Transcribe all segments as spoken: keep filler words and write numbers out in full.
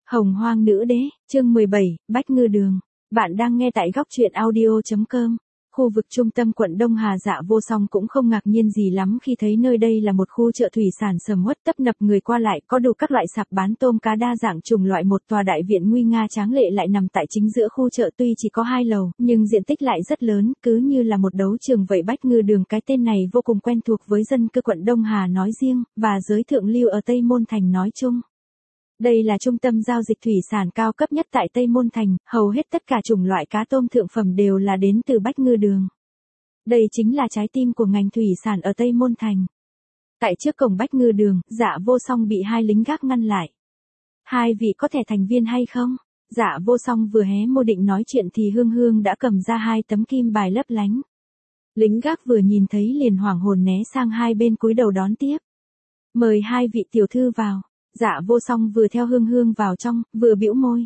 Hồng Hoang Nữ Đế, chương mười bảy, Bách Ngư Đường. Bạn đang nghe tại góc truyện audio.com. Khu vực trung tâm quận Đông Hà. Dạ Vô Song cũng không ngạc nhiên gì lắm khi thấy nơi đây là một khu chợ thủy sản sầm uất tấp nập người qua lại, có đủ các loại sạp bán tôm cá đa dạng chủng loại. Một tòa đại viện nguy nga tráng lệ lại nằm tại chính giữa khu chợ, tuy chỉ có hai lầu, nhưng diện tích lại rất lớn, cứ như là một đấu trường vậy. Bách Ngư Đường, cái tên này vô cùng quen thuộc với dân cư quận Đông Hà nói riêng, và giới thượng lưu ở Tây Môn Thành nói chung. Đây là trung tâm giao dịch thủy sản cao cấp nhất tại Tây Môn Thành, hầu hết tất cả chủng loại cá tôm thượng phẩm đều là đến từ Bách Ngư Đường. Đây chính là trái tim của ngành thủy sản ở Tây Môn Thành. Tại trước cổng Bách Ngư Đường, Dạ Vô Song bị hai lính gác ngăn lại. Hai vị có thẻ thành viên hay không? Dạ Vô Song vừa hé môi định nói chuyện thì Hương Hương đã cầm ra hai tấm kim bài lấp lánh. Lính gác vừa nhìn thấy liền hoảng hồn né sang hai bên cúi đầu đón tiếp. Mời hai vị tiểu thư vào. Dạ Vô Song vừa theo Hương Hương vào trong, vừa bĩu môi.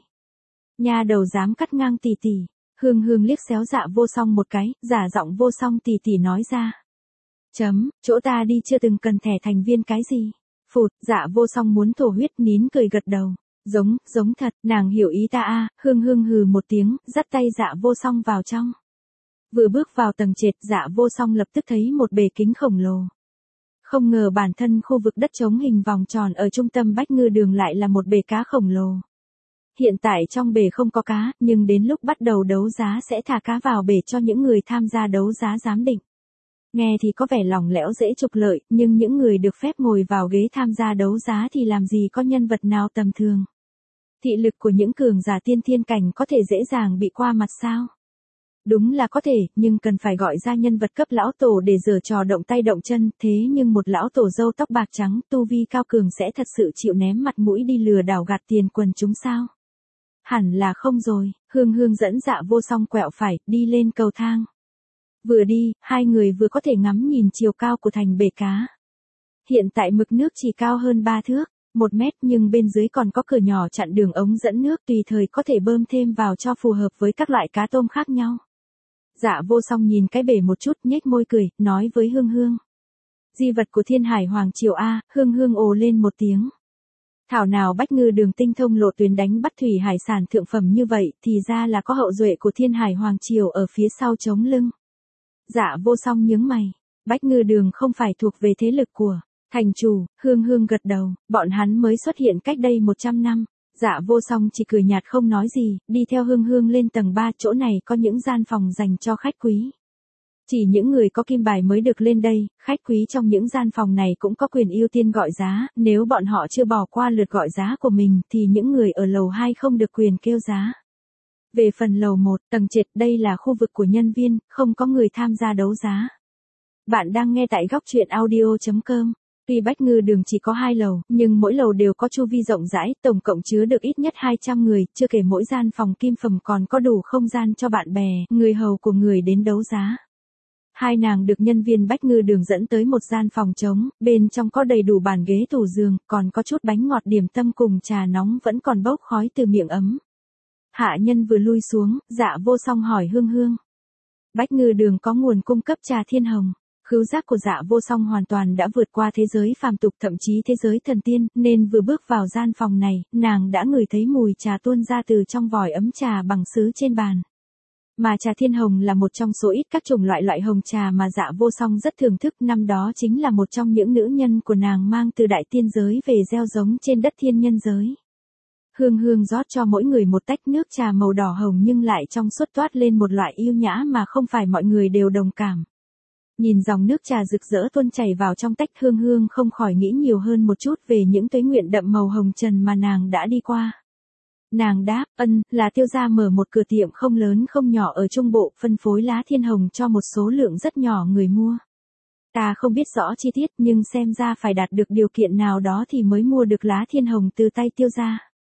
Nha đầu dám cắt ngang tỷ tỷ. Hương Hương liếc xéo Dạ Vô Song một cái, giả giọng Vô Song tỷ tỷ nói ra. Chấm, chỗ ta đi chưa từng cần thẻ thành viên cái gì. Phụt, Dạ Vô Song muốn thổ huyết, nín cười gật đầu. Giống, giống thật, nàng hiểu ý ta a. Hương Hương hừ một tiếng, dắt tay Dạ Vô Song vào trong. Vừa bước vào tầng trệt, Dạ Vô Song lập tức thấy một bể kính khổng lồ. Không ngờ bản thân khu vực đất trống hình vòng tròn ở trung tâm Bách Ngư Đường lại là một bể cá khổng lồ. Hiện tại trong bể không có cá, nhưng đến lúc bắt đầu đấu giá sẽ thả cá vào bể cho những người tham gia đấu giá giám định. Nghe thì có vẻ lỏng lẻo dễ trục lợi, nhưng những người được phép ngồi vào ghế tham gia đấu giá thì làm gì có nhân vật nào tầm thường. Thị lực của những cường giả tiên thiên cảnh có thể dễ dàng bị qua mặt sao? Đúng là có thể, nhưng cần phải gọi ra nhân vật cấp lão tổ để giở trò động tay động chân, thế nhưng một lão tổ râu tóc bạc trắng, tu vi cao cường sẽ thật sự chịu ném mặt mũi đi lừa đảo gạt tiền quần chúng sao? Hẳn là không rồi. Hương Hương dẫn Dạ Vô Song quẹo phải, đi lên cầu thang. Vừa đi, hai người vừa có thể ngắm nhìn chiều cao của thành bể cá. Hiện tại mực nước chỉ cao hơn ba thước, một mét, nhưng bên dưới còn có cửa nhỏ chặn đường ống dẫn nước, tùy thời có thể bơm thêm vào cho phù hợp với các loại cá tôm khác nhau. Dạ Vô Song nhìn cái bể một chút, nhếch môi cười, nói với Hương Hương. Di vật của Thiên Hải Hoàng Triều a. Hương Hương ồ lên một tiếng. Thảo nào Bách Ngư Đường tinh thông lộ tuyến đánh bắt thủy hải sản thượng phẩm như vậy, thì ra là có hậu duệ của Thiên Hải Hoàng Triều ở phía sau chống lưng. Dạ Vô Song nhướng mày. Bách Ngư Đường không phải thuộc về thế lực của thành chủ. Hương Hương gật đầu, bọn hắn mới xuất hiện cách đây một trăm năm. Dạ Vô Song chỉ cười nhạt không nói gì, đi theo Hương Hương lên tầng ba, chỗ này có những gian phòng dành cho khách quý. Chỉ những người có kim bài mới được lên đây, khách quý trong những gian phòng này cũng có quyền ưu tiên gọi giá, nếu bọn họ chưa bỏ qua lượt gọi giá của mình thì những người ở lầu hai không được quyền kêu giá. Về phần lầu một, tầng trệt, đây là khu vực của nhân viên, không có người tham gia đấu giá. Bạn đang nghe tại góc truyện audio.com. Tuy Bách Ngư Đường chỉ có hai lầu, nhưng mỗi lầu đều có chu vi rộng rãi, tổng cộng chứa được ít nhất hai trăm người, chưa kể mỗi gian phòng kim phẩm còn có đủ không gian cho bạn bè, người hầu của người đến đấu giá. Hai nàng được nhân viên Bách Ngư Đường dẫn tới một gian phòng trống, bên trong có đầy đủ bàn ghế tủ giường, còn có chút bánh ngọt điểm tâm cùng trà nóng vẫn còn bốc khói từ miệng ấm. Hạ nhân vừa lui xuống, Dạ Vô Song hỏi Hương Hương. Bách Ngư Đường có nguồn cung cấp trà thiên hồng. Khứu giác của Dạ Vô Song hoàn toàn đã vượt qua thế giới phàm tục, thậm chí thế giới thần tiên, nên vừa bước vào gian phòng này, nàng đã ngửi thấy mùi trà tuôn ra từ trong vòi ấm trà bằng sứ trên bàn. Mà trà thiên hồng là một trong số ít các chủng loại loại hồng trà mà Dạ Vô Song rất thưởng thức, năm đó chính là một trong những nữ nhân của nàng mang từ đại tiên giới về gieo giống trên đất thiên nhân giới. Hương Hương rót cho mỗi người một tách nước trà màu đỏ hồng nhưng lại trong suốt, toát lên một loại yêu nhã mà không phải mọi người đều đồng cảm. Nhìn dòng nước trà rực rỡ tuôn chảy vào trong tách, Hương Hương không khỏi nghĩ nhiều hơn một chút về những tuế nguyện đậm màu hồng trần mà nàng đã đi qua. Nàng đáp, ân, là tiêu gia mở một cửa tiệm không lớn không nhỏ ở Trung Bộ, phân phối lá thiên hồng cho một số lượng rất nhỏ người mua. Ta không biết rõ chi tiết, nhưng xem ra phải đạt được điều kiện nào đó thì mới mua được lá thiên hồng từ tay tiêu gia.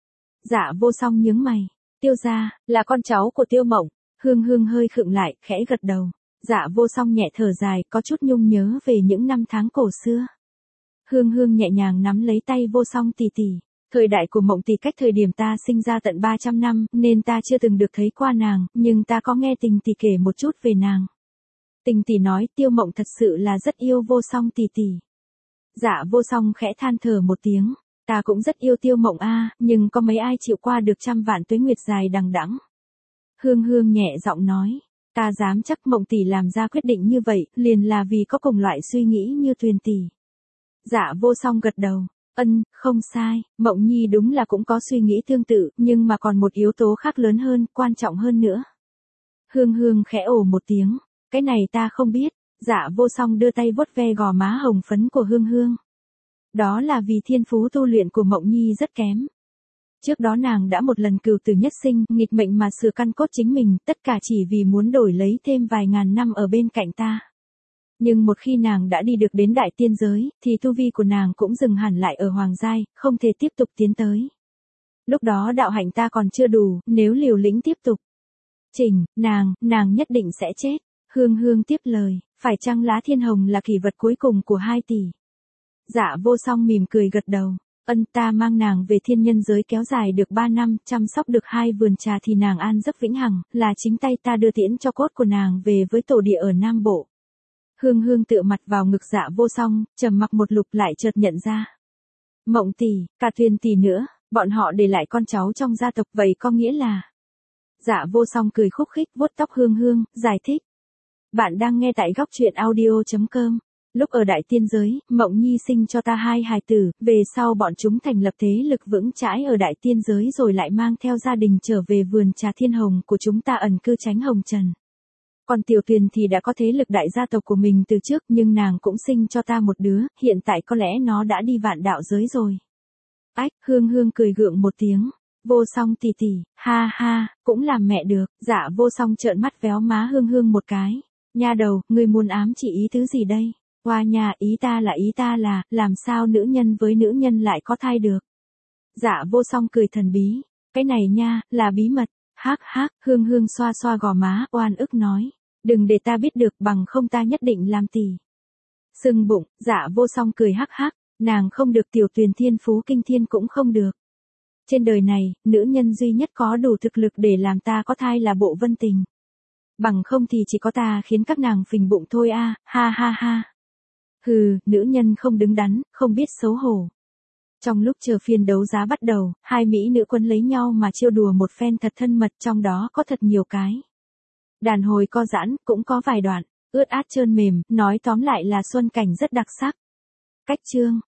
Dạ Vô Song nhướng mày. Tiêu gia, là con cháu của Tiêu Mộng. Hương Hương hơi khựng lại, khẽ gật đầu. Dạ Vô Song nhẹ thở dài, có chút nhung nhớ về những năm tháng cổ xưa. Hương Hương nhẹ nhàng nắm lấy tay Vô Song tỷ tỷ. Thời đại của Mộng tỷ cách thời điểm ta sinh ra tận ba trăm năm, nên ta chưa từng được thấy qua nàng, nhưng ta có nghe Tình tỷ kể một chút về nàng. Tình tỷ nói Tiêu Mộng thật sự là rất yêu Vô Song tỷ tỷ. Dạ Vô Song khẽ than thở một tiếng. Ta cũng rất yêu Tiêu Mộng a, nhưng có mấy ai chịu qua được trăm vạn tuế nguyệt dài đằng đẵng. Hương Hương nhẹ giọng nói, ta dám chắc Mộng tỷ làm ra quyết định như vậy, liền là vì có cùng loại suy nghĩ như Tuyền tỷ. Dạ Vô Song gật đầu, ân, không sai, Mộng Nhi đúng là cũng có suy nghĩ tương tự, nhưng mà còn một yếu tố khác lớn hơn, quan trọng hơn nữa. Hương Hương khẽ ồ một tiếng, cái này ta không biết. Dạ Vô Song đưa tay vuốt ve gò má hồng phấn của Hương Hương. Đó là vì thiên phú tu luyện của Mộng Nhi rất kém. Trước đó nàng đã một lần cừu tử nhất sinh, nghịch mệnh mà sửa căn cốt chính mình, tất cả chỉ vì muốn đổi lấy thêm vài ngàn năm ở bên cạnh ta. Nhưng một khi nàng đã đi được đến đại tiên giới, thì tu vi của nàng cũng dừng hẳn lại ở hoàng giai, không thể tiếp tục tiến tới. Lúc đó đạo hạnh ta còn chưa đủ, nếu liều lĩnh tiếp tục. Chỉnh, nàng, nàng nhất định sẽ chết. Hương Hương tiếp lời, phải chăng lá thiên hồng là kỷ vật cuối cùng của hai tỷ? Dạ Vô Song mỉm cười gật đầu, ân, ta mang nàng về thiên nhân giới kéo dài được ba năm, chăm sóc được hai vườn trà thì nàng an giấc vĩnh hằng, là chính tay ta đưa tiễn cho cốt của nàng về với tổ địa ở Nam Bộ. Hương Hương tựa mặt vào ngực Dạ Vô Song, trầm mặc một lục lại chợt nhận ra. Mộng tỷ, cả Tuyền tỷ nữa, bọn họ để lại con cháu trong gia tộc, vậy có nghĩa là... Dạ Vô Song cười khúc khích vuốt tóc Hương Hương, giải thích. Bạn đang nghe tại góc truyện audio chấm com. Lúc ở đại tiên giới, Mộng Nhi sinh cho ta hai hài tử, về sau bọn chúng thành lập thế lực vững chãi ở đại tiên giới rồi lại mang theo gia đình trở về vườn trà thiên hồng của chúng ta ẩn cư tránh hồng trần. Còn Tiểu Tuyền thì đã có thế lực đại gia tộc của mình từ trước, nhưng nàng cũng sinh cho ta một đứa, hiện tại có lẽ nó đã đi vạn đạo giới rồi. Ách, Hương Hương cười gượng một tiếng. Vô Song tỷ tỷ, ha ha, cũng làm mẹ được. Dạ Vô Song trợn mắt véo má Hương Hương một cái. Nha đầu, ngươi muốn ám chỉ ý tứ gì đây? Hoa nha, ý ta là ý ta là, làm sao nữ nhân với nữ nhân lại có thai được? Dạ Vô Song cười thần bí. Cái này nha, là bí mật. Hắc hắc, Hương Hương xoa xoa gò má, oan ức nói. Đừng để ta biết được, bằng không ta nhất định làm tỷ. Sưng bụng, Dạ Vô Song cười hắc hắc. Nàng không được Tiểu Tuyền thiên phú kinh thiên cũng không được. Trên đời này, nữ nhân duy nhất có đủ thực lực để làm ta có thai là Bộ Vân Tình. Bằng không thì chỉ có ta khiến các nàng phình bụng thôi a, ha ha ha. Hừ, nữ nhân không đứng đắn, không biết xấu hổ. Trong lúc chờ phiên đấu giá bắt đầu, hai mỹ nữ quân lấy nhau mà trêu đùa một phen thật thân mật, trong đó có thật nhiều cái. Đàn hồi co giãn, cũng có vài đoạn, ướt át trơn mềm, nói tóm lại là xuân cảnh rất đặc sắc. Cách chương